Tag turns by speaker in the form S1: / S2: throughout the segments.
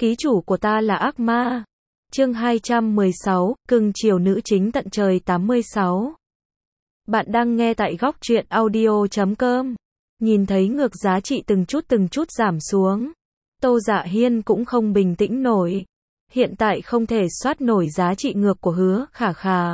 S1: Ký chủ của ta là ác ma. Chương 216, cưng chiều nữ chính tận trời 86. Bạn đang nghe tại góc truyện audio.com. Nhìn thấy ngược giá trị từng chút giảm xuống. Tô Dạ Hiên cũng không bình tĩnh nổi. Hiện tại không thể soát nổi giá trị ngược của Hứa Khả Khả.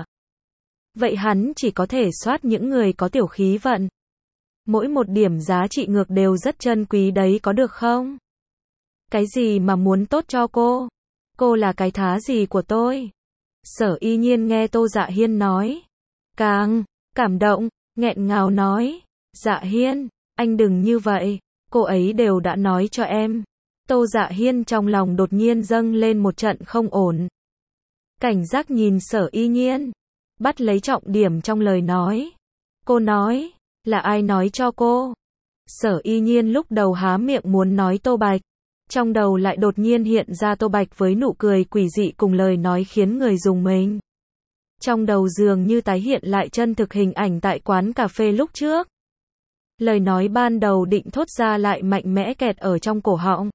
S1: Vậy hắn chỉ có thể soát những người có tiểu khí vận. Mỗi một điểm giá trị ngược đều rất chân quý đấy, có được không? Cái gì mà muốn tốt cho cô? Cô là cái thá gì của tôi? Sở Y Nhiên nghe Tô Dạ Hiên nói, càng cảm động, nghẹn ngào nói, Dạ Hiên, anh đừng như vậy, cô ấy đều đã nói cho em. Tô Dạ Hiên trong lòng đột nhiên dâng lên một trận không ổn. Cảnh giác nhìn Sở Y Nhiên, bắt lấy trọng điểm trong lời nói. Cô nói, là ai nói cho cô? Sở Y Nhiên lúc đầu há miệng muốn nói Tô Bạch. Trong đầu lại đột nhiên hiện ra Tô Bạch với nụ cười quỷ dị cùng lời nói khiến người dùng mình. Trong đầu dường như tái hiện lại chân thực hình ảnh tại quán cà phê lúc trước. Lời nói ban đầu định thốt ra lại mạnh mẽ kẹt ở trong cổ họng.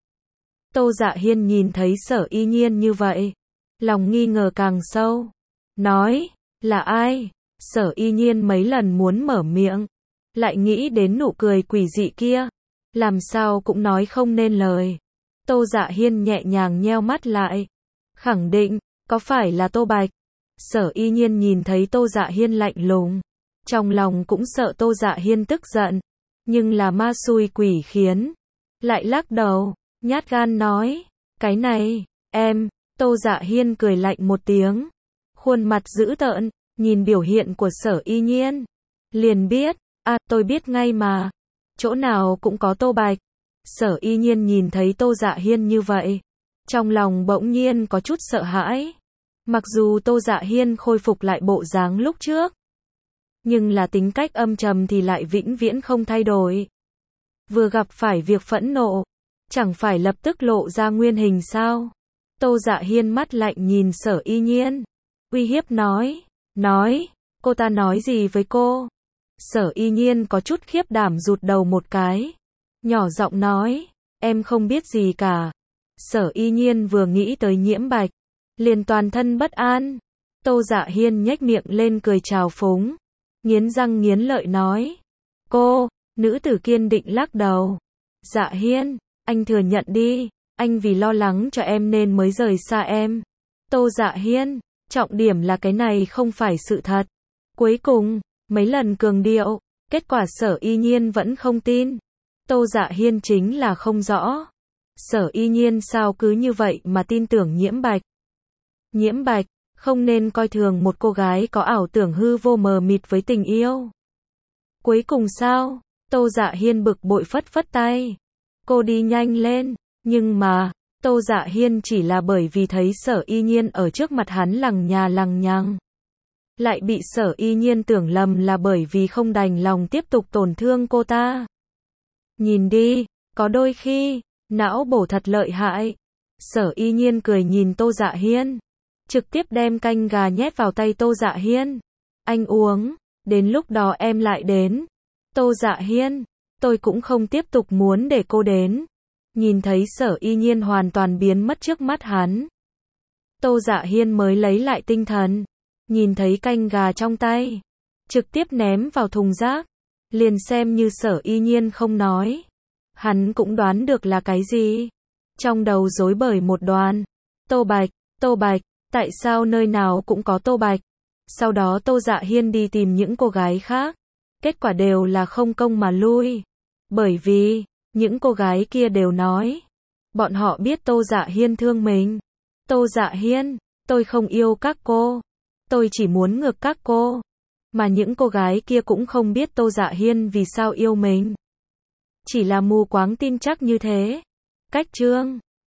S1: Tô Dạ Hiên nhìn thấy Sở Y Nhiên như vậy, lòng nghi ngờ càng sâu. Nói, là ai? Sở Y Nhiên mấy lần muốn mở miệng, lại nghĩ đến nụ cười quỷ dị kia, làm sao cũng nói không nên lời. Tô Dạ Hiên nhẹ nhàng nheo mắt lại, khẳng định, có phải là Tô Bạch? Sở Y Nhiên nhìn thấy Tô Dạ Hiên lạnh lùng, trong lòng cũng sợ Tô Dạ Hiên tức giận, nhưng là ma xui quỷ khiến, lại lắc đầu, nhát gan nói, cái này, em. Tô Dạ Hiên cười lạnh một tiếng, khuôn mặt dữ tợn, nhìn biểu hiện của Sở Y Nhiên, liền biết, tôi biết ngay mà, chỗ nào cũng có Tô Bạch. Sở Y Nhiên nhìn thấy Tô Dạ Hiên như vậy, trong lòng bỗng nhiên có chút sợ hãi. Mặc dù Tô Dạ Hiên khôi phục lại bộ dáng lúc trước, nhưng là tính cách âm trầm thì lại vĩnh viễn không thay đổi. Vừa gặp phải việc phẫn nộ, chẳng phải lập tức lộ ra nguyên hình sao? Tô Dạ Hiên mắt lạnh nhìn Sở Y Nhiên, uy hiếp nói, cô ta nói gì với cô? Sở Y Nhiên có chút khiếp đảm rụt đầu một cái, nhỏ giọng nói, em không biết gì cả. Sở Y Nhiên vừa nghĩ tới Nhiễm Bạch, liền toàn thân bất an. Tô Dạ Hiên nhếch miệng lên cười trào phúng, nghiến răng nghiến lợi nói, cô, nữ tử kiên định lắc đầu. Dạ Hiên, anh thừa nhận đi, anh vì lo lắng cho em nên mới rời xa em. Tô Dạ Hiên, trọng điểm là cái này không phải sự thật. Cuối cùng, mấy lần cường điệu, kết quả Sở Y Nhiên vẫn không tin. Tô Dạ Hiên chính là không rõ, Sở Y Nhiên sao cứ như vậy mà tin tưởng Nhiễm Bạch. Nhiễm Bạch, không nên coi thường một cô gái có ảo tưởng hư vô mờ mịt với tình yêu. Cuối cùng sao? Tô Dạ Hiên bực bội phất tay. Cô đi nhanh lên, nhưng mà, Tô Dạ Hiên chỉ là bởi vì thấy Sở Y Nhiên ở trước mặt hắn lằng nhằng. Lại bị Sở Y Nhiên tưởng lầm là bởi vì không đành lòng tiếp tục tổn thương cô ta. Nhìn đi, có đôi khi, não bổ thật lợi hại. Sở Y Nhiên cười nhìn Tô Dạ Hiên, trực tiếp đem canh gà nhét vào tay Tô Dạ Hiên. Anh uống, đến lúc đó em lại đến. Tô Dạ Hiên, tôi cũng không tiếp tục muốn để cô đến. Nhìn thấy Sở Y Nhiên hoàn toàn biến mất trước mắt hắn, Tô Dạ Hiên mới lấy lại tinh thần, nhìn thấy canh gà trong tay, trực tiếp ném vào thùng rác, liền xem như Sở Y Nhiên không nói. Hắn cũng đoán được là cái gì. Trong đầu rối bời một đoàn. Tô Bạch, tại sao nơi nào cũng có Tô Bạch? Sau đó Tô Dạ Hiên đi tìm những cô gái khác. Kết quả đều là không công mà lui. Bởi vì, những cô gái kia đều nói, bọn họ biết Tô Dạ Hiên thương mình. Tô Dạ Hiên, tôi không yêu các cô. Tôi chỉ muốn ngược các cô. Mà những cô gái kia cũng không biết Tô Dạ Hiên vì sao yêu mình. Chỉ là mù quáng tin chắc như thế. Cách chương